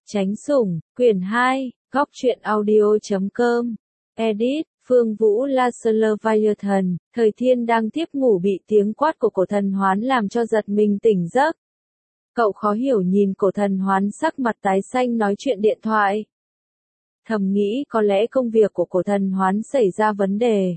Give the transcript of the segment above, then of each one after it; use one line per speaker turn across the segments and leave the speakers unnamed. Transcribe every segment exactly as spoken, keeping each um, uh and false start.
Tránh sủng, quyển hai, góc truyện audio.com, edit, Phương Vũ Lasserleviathan, Thời Thiên đang tiếp ngủ bị tiếng quát của cổ thần hoán làm cho giật mình tỉnh giấc. Cậu khó hiểu nhìn cổ thần hoán sắc mặt tái xanh nói chuyện điện thoại. Thầm nghĩ có lẽ công việc của cổ thần hoán xảy ra vấn đề.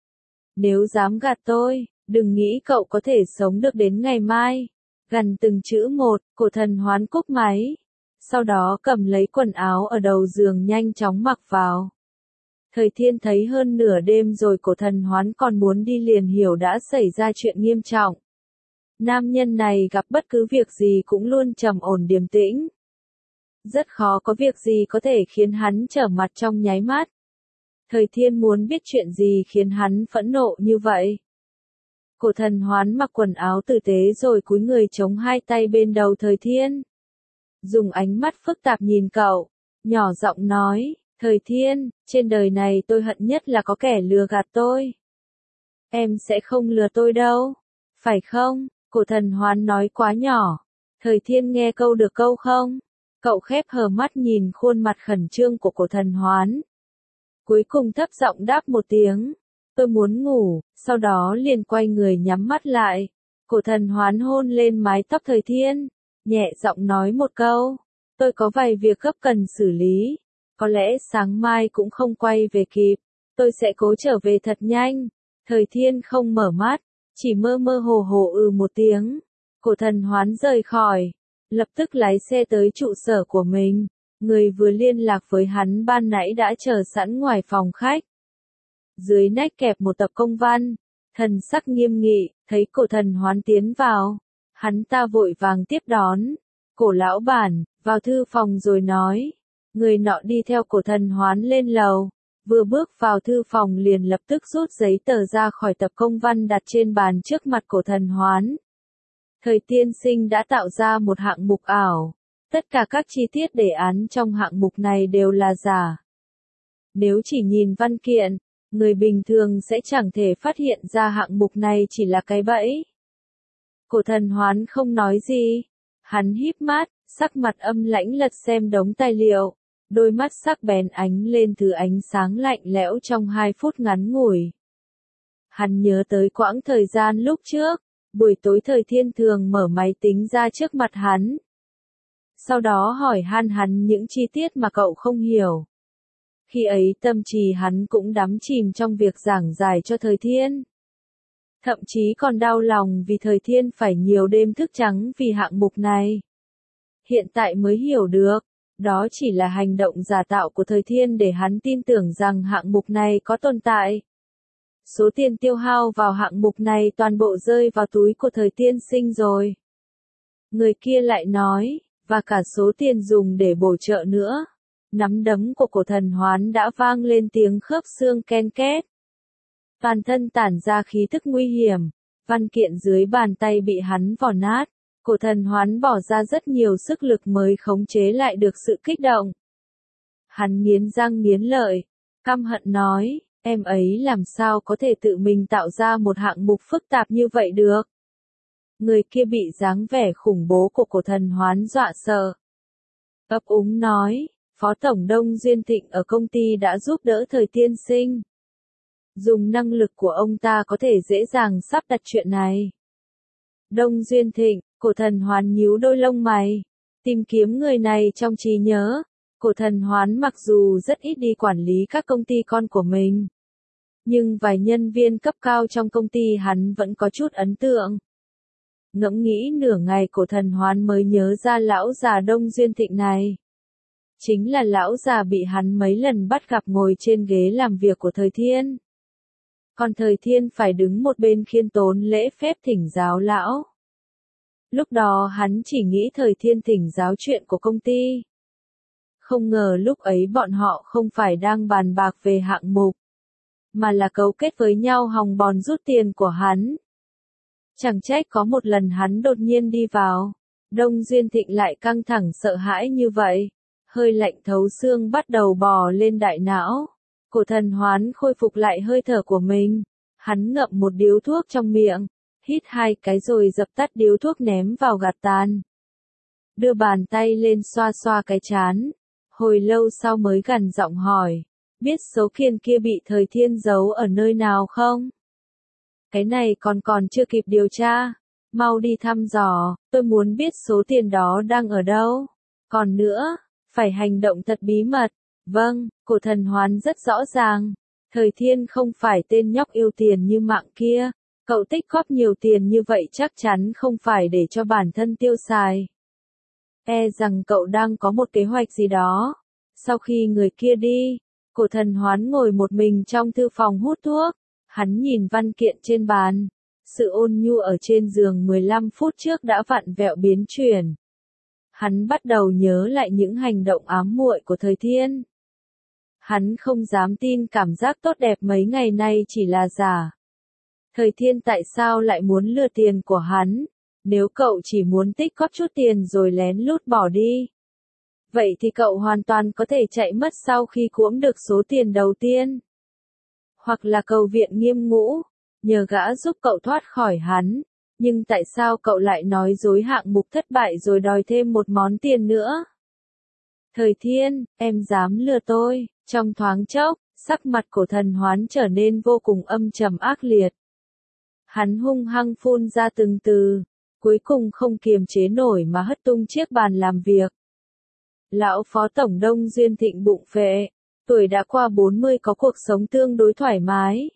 Nếu dám gạt tôi, đừng nghĩ cậu có thể sống được đến ngày mai. Gần từng chữ một, cổ thần hoán cúp máy. Sau đó cầm lấy quần áo ở đầu giường nhanh chóng mặc vào. Thời Thiên thấy hơn nửa đêm rồi cổ thần hoán còn muốn đi liền hiểu đã xảy ra chuyện nghiêm trọng. Nam nhân này gặp bất cứ việc gì cũng luôn trầm ổn điềm tĩnh. Rất khó có việc gì có thể khiến hắn trở mặt trong nháy mắt. Thời Thiên muốn biết chuyện gì khiến hắn phẫn nộ như vậy. Cổ thần hoán mặc quần áo tử tế rồi cúi người chống hai tay bên đầu Thời Thiên. Dùng ánh mắt phức tạp nhìn cậu, nhỏ giọng nói, Thời Thiên, trên đời này tôi hận nhất là có kẻ lừa gạt tôi. Em sẽ không lừa tôi đâu, phải không? Cổ thần hoán nói quá nhỏ. Thời Thiên nghe câu được câu không? Cậu khép hờ mắt nhìn khuôn mặt khẩn trương của cổ thần hoán. Cuối cùng thấp giọng đáp một tiếng, tôi muốn ngủ, sau đó liền quay người nhắm mắt lại. Cổ thần hoán hôn lên mái tóc Thời Thiên, nhẹ giọng nói một câu, tôi có vài việc gấp cần xử lý, có lẽ sáng mai cũng không quay về kịp, tôi sẽ cố trở về thật nhanh. Thời Thiên không mở mắt, chỉ mơ mơ hồ hồ ừ một tiếng. Cổ thần hoán rời khỏi, lập tức lái xe tới trụ sở của mình. Người vừa liên lạc với hắn ban nãy đã chờ sẵn ngoài phòng khách. Dưới nách kẹp một tập công văn, thần sắc nghiêm nghị, thấy cổ thần hoán tiến vào. Hắn ta vội vàng tiếp đón. Cổ lão bản, vào thư phòng rồi nói. Người nọ đi theo cổ thần hoán lên lầu. Vừa bước vào thư phòng liền lập tức rút giấy tờ ra khỏi tập công văn đặt trên bàn trước mặt cổ thần hoán. Thời tiên sinh đã tạo ra một hạng mục ảo. Tất cả các chi tiết đề án trong hạng mục này đều là giả. Nếu chỉ nhìn văn kiện, người bình thường sẽ chẳng thể phát hiện ra hạng mục này chỉ là cái bẫy. Cổ thần hoán không nói gì. Hắn híp mắt, sắc mặt âm lãnh lật xem đống tài liệu. Đôi mắt sắc bén ánh lên thứ ánh sáng lạnh lẽo trong hai phút ngắn ngủi. Hắn nhớ tới quãng thời gian lúc trước, buổi tối Thời Thiên thường mở máy tính ra trước mặt hắn. Sau đó hỏi han hắn những chi tiết mà cậu không hiểu. Khi ấy tâm trí hắn cũng đắm chìm trong việc giảng giải cho Thời Thiên. Thậm chí còn đau lòng vì Thời Thiên phải nhiều đêm thức trắng vì hạng mục này. Hiện tại mới hiểu được, đó chỉ là hành động giả tạo của Thời Thiên để hắn tin tưởng rằng hạng mục này có tồn tại. Số tiền tiêu hao vào hạng mục này toàn bộ rơi vào túi của Thời Tiên sinh rồi. Người kia lại nói, và cả số tiền dùng để bổ trợ nữa. Nắm đấm của cổ thần hoán đã vang lên tiếng khớp xương ken két. Toàn thân tản ra khí tức nguy hiểm, văn kiện dưới bàn tay bị hắn vò nát. Cổ thần hoán bỏ ra rất nhiều sức lực mới khống chế lại được sự kích động. Hắn nghiến răng nghiến lợi, căm hận nói, em ấy làm sao có thể tự mình tạo ra một hạng mục phức tạp như vậy được. Người kia bị dáng vẻ khủng bố của cổ thần hoán dọa sợ. Ấp úng nói, Phó Tổng Đông Duyên Thịnh ở công ty đã giúp đỡ Thời Tiên sinh. Dùng năng lực của ông ta có thể dễ dàng sắp đặt chuyện này. Đông Duyên Thịnh, cổ thần hoán nhíu đôi lông mày. Tìm kiếm người này trong trí nhớ. Cổ thần hoán mặc dù rất ít đi quản lý các công ty con của mình. Nhưng vài nhân viên cấp cao trong công ty hắn vẫn có chút ấn tượng. Ngẫm nghĩ nửa ngày cổ thần hoán mới nhớ ra lão già Đông Duyên Thịnh này. Chính là lão già bị hắn mấy lần bắt gặp ngồi trên ghế làm việc của Thời Thiên. Còn Thời Thiên phải đứng một bên khiêm tốn lễ phép thỉnh giáo lão. Lúc đó hắn chỉ nghĩ Thời Thiên thỉnh giáo chuyện của công ty. Không ngờ lúc ấy bọn họ không phải đang bàn bạc về hạng mục, mà là cấu kết với nhau hòng bòn rút tiền của hắn. Chẳng trách có một lần hắn đột nhiên đi vào, Đông Duyên Thịnh lại căng thẳng sợ hãi như vậy. Hơi lạnh thấu xương bắt đầu bò lên đại não. Cổ thần hoán khôi phục lại hơi thở của mình. Hắn ngậm một điếu thuốc trong miệng, hít hai cái rồi dập tắt điếu thuốc ném vào gạt tàn. đưa bàn tay lên xoa xoa cái trán. Hồi lâu sau mới gằn giọng hỏi, biết số tiền kia bị Thời Thiên giấu ở nơi nào không? Cái này còn còn chưa kịp điều tra. Mau đi thăm dò, tôi muốn biết số tiền đó đang ở đâu. Còn nữa, phải hành động thật bí mật. Vâng, Cổ Thần Hoán rất rõ ràng. Thời Thiên không phải tên nhóc yêu tiền như Mạng kia. Cậu tích góp nhiều tiền như vậy chắc chắn không phải để cho bản thân tiêu xài. E rằng cậu đang có một kế hoạch gì đó. Sau khi người kia đi, Cổ Thần Hoán ngồi một mình trong thư phòng hút thuốc. Hắn nhìn văn kiện trên bàn. Sự ôn nhu ở trên giường mười lăm phút trước đã vặn vẹo biến chuyển. Hắn bắt đầu nhớ lại những hành động ám muội của Thời Thiên. Hắn không dám tin cảm giác tốt đẹp mấy ngày nay chỉ là giả. Thời Thiên tại sao lại muốn lừa tiền của hắn? Nếu cậu chỉ muốn tích góp chút tiền rồi lén lút bỏ đi. Vậy thì cậu hoàn toàn có thể chạy mất sau khi cuỗm được số tiền đầu tiên. Hoặc là cầu viện Nghiêm Ngũ, nhờ gã giúp cậu thoát khỏi hắn. Nhưng tại sao cậu lại nói dối hạng mục thất bại rồi đòi thêm một món tiền nữa? Thời Thiên, em dám lừa tôi. Trong thoáng chốc, sắc mặt Cổ Thần Hoán trở nên vô cùng âm trầm ác liệt. Hắn hung hăng phun ra từng từ, cuối cùng không kiềm chế nổi mà hất tung chiếc bàn làm việc. Lão Phó Tổng Đông Duyên Thịnh bụng phệ, tuổi đã qua bốn mươi có cuộc sống tương đối thoải mái.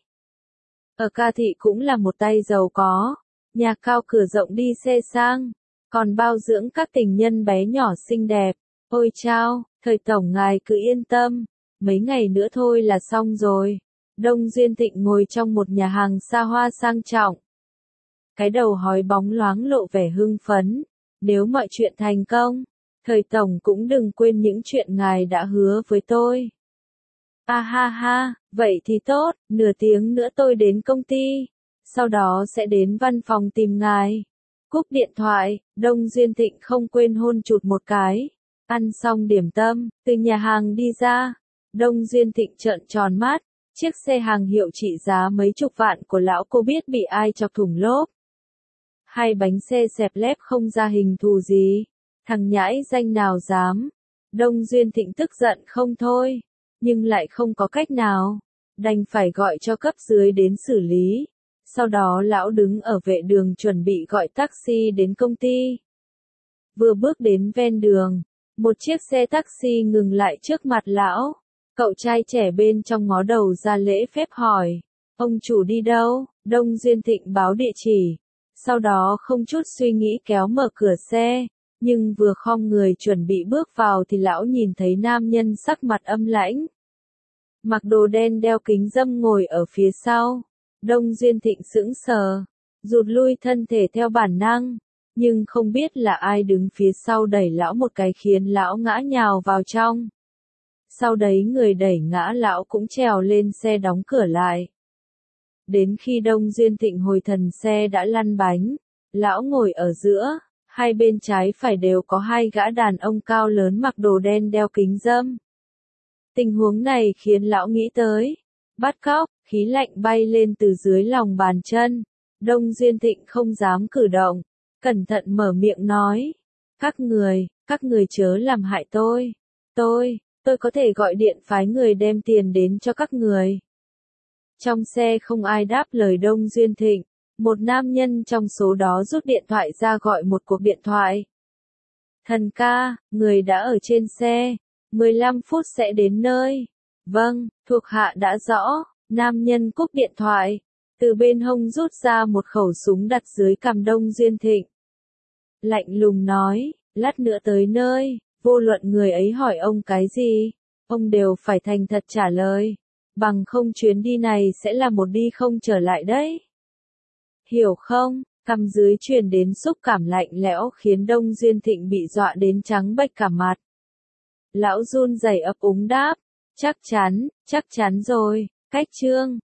Ở Ca Thị cũng là một tay giàu có, nhà cao cửa rộng đi xe sang, còn bao dưỡng các tình nhân bé nhỏ xinh đẹp. Ôi chao, Thời Tổng ngài cứ yên tâm, mấy ngày nữa thôi là xong rồi. Đông Duyên Thịnh ngồi trong một nhà hàng xa hoa sang trọng. Cái đầu hói bóng loáng lộ vẻ hưng phấn. Nếu mọi chuyện thành công, Thời Tổng cũng đừng quên những chuyện ngài đã hứa với tôi. A ha ha, vậy thì tốt, nửa tiếng nữa tôi đến công ty. Sau đó sẽ đến văn phòng tìm ngài. Cúp điện thoại, Đông Duyên Thịnh không quên hôn chụt một cái. Ăn xong điểm tâm, từ nhà hàng đi ra. Đông Duyên Thịnh trợn tròn mắt. Chiếc xe hàng hiệu trị giá mấy chục vạn của lão cô biết bị ai chọc thủng lốp. Hai bánh xe xẹp lép không ra hình thù gì. Thằng nhãi danh nào dám. Đông Duyên Thịnh tức giận không thôi. Nhưng lại không có cách nào. Đành phải gọi cho cấp dưới đến xử lý. Sau đó lão đứng ở vệ đường chuẩn bị gọi taxi đến công ty. Vừa bước đến ven đường, một chiếc xe taxi ngừng lại trước mặt lão. Cậu trai trẻ bên trong ngó đầu ra lễ phép hỏi, ông chủ đi đâu? Đông Duyên Thịnh báo địa chỉ. Sau đó không chút suy nghĩ kéo mở cửa xe, nhưng vừa khom người chuẩn bị bước vào thì lão nhìn thấy nam nhân sắc mặt âm lãnh. Mặc đồ đen đeo kính râm ngồi ở phía sau. Đông Duyên Thịnh sững sờ, rụt lui thân thể theo bản năng, nhưng không biết là ai đứng phía sau đẩy lão một cái khiến lão ngã nhào vào trong. Sau đấy người đẩy ngã lão cũng trèo lên xe đóng cửa lại. Đến khi Đông Duyên Thịnh hồi thần xe đã lăn bánh, lão ngồi ở giữa, hai bên trái phải đều có hai gã đàn ông cao lớn mặc đồ đen đeo kính râm. Tình huống này khiến lão nghĩ tới, bắt cóc, khí lạnh bay lên từ dưới lòng bàn chân. Đông Duyên Thịnh không dám cử động, cẩn thận mở miệng nói, các người, các người chớ làm hại tôi, tôi, tôi có thể gọi điện phái người đem tiền đến cho các người. Trong xe không ai đáp lời Đông Duyên Thịnh, một nam nhân trong số đó rút điện thoại ra gọi một cuộc điện thoại. Thần ca, người đã ở trên xe, mười lăm phút sẽ đến nơi. Vâng, thuộc hạ đã rõ. Nam nhân cúp điện thoại, từ bên hông rút ra một khẩu súng đặt dưới cằm Đông Duyên Thịnh. Lạnh lùng nói, lát nữa tới nơi, vô luận người ấy hỏi ông cái gì, ông đều phải thành thật trả lời, bằng không chuyến đi này sẽ là một đi không trở lại đấy. Hiểu không? Cằm dưới truyền đến xúc cảm lạnh lẽo khiến Đông Duyên Thịnh bị dọa đến trắng bệch cả mặt. Lão run rẩy ấp úng đáp, chắc chắn, chắc chắn rồi. Cách chương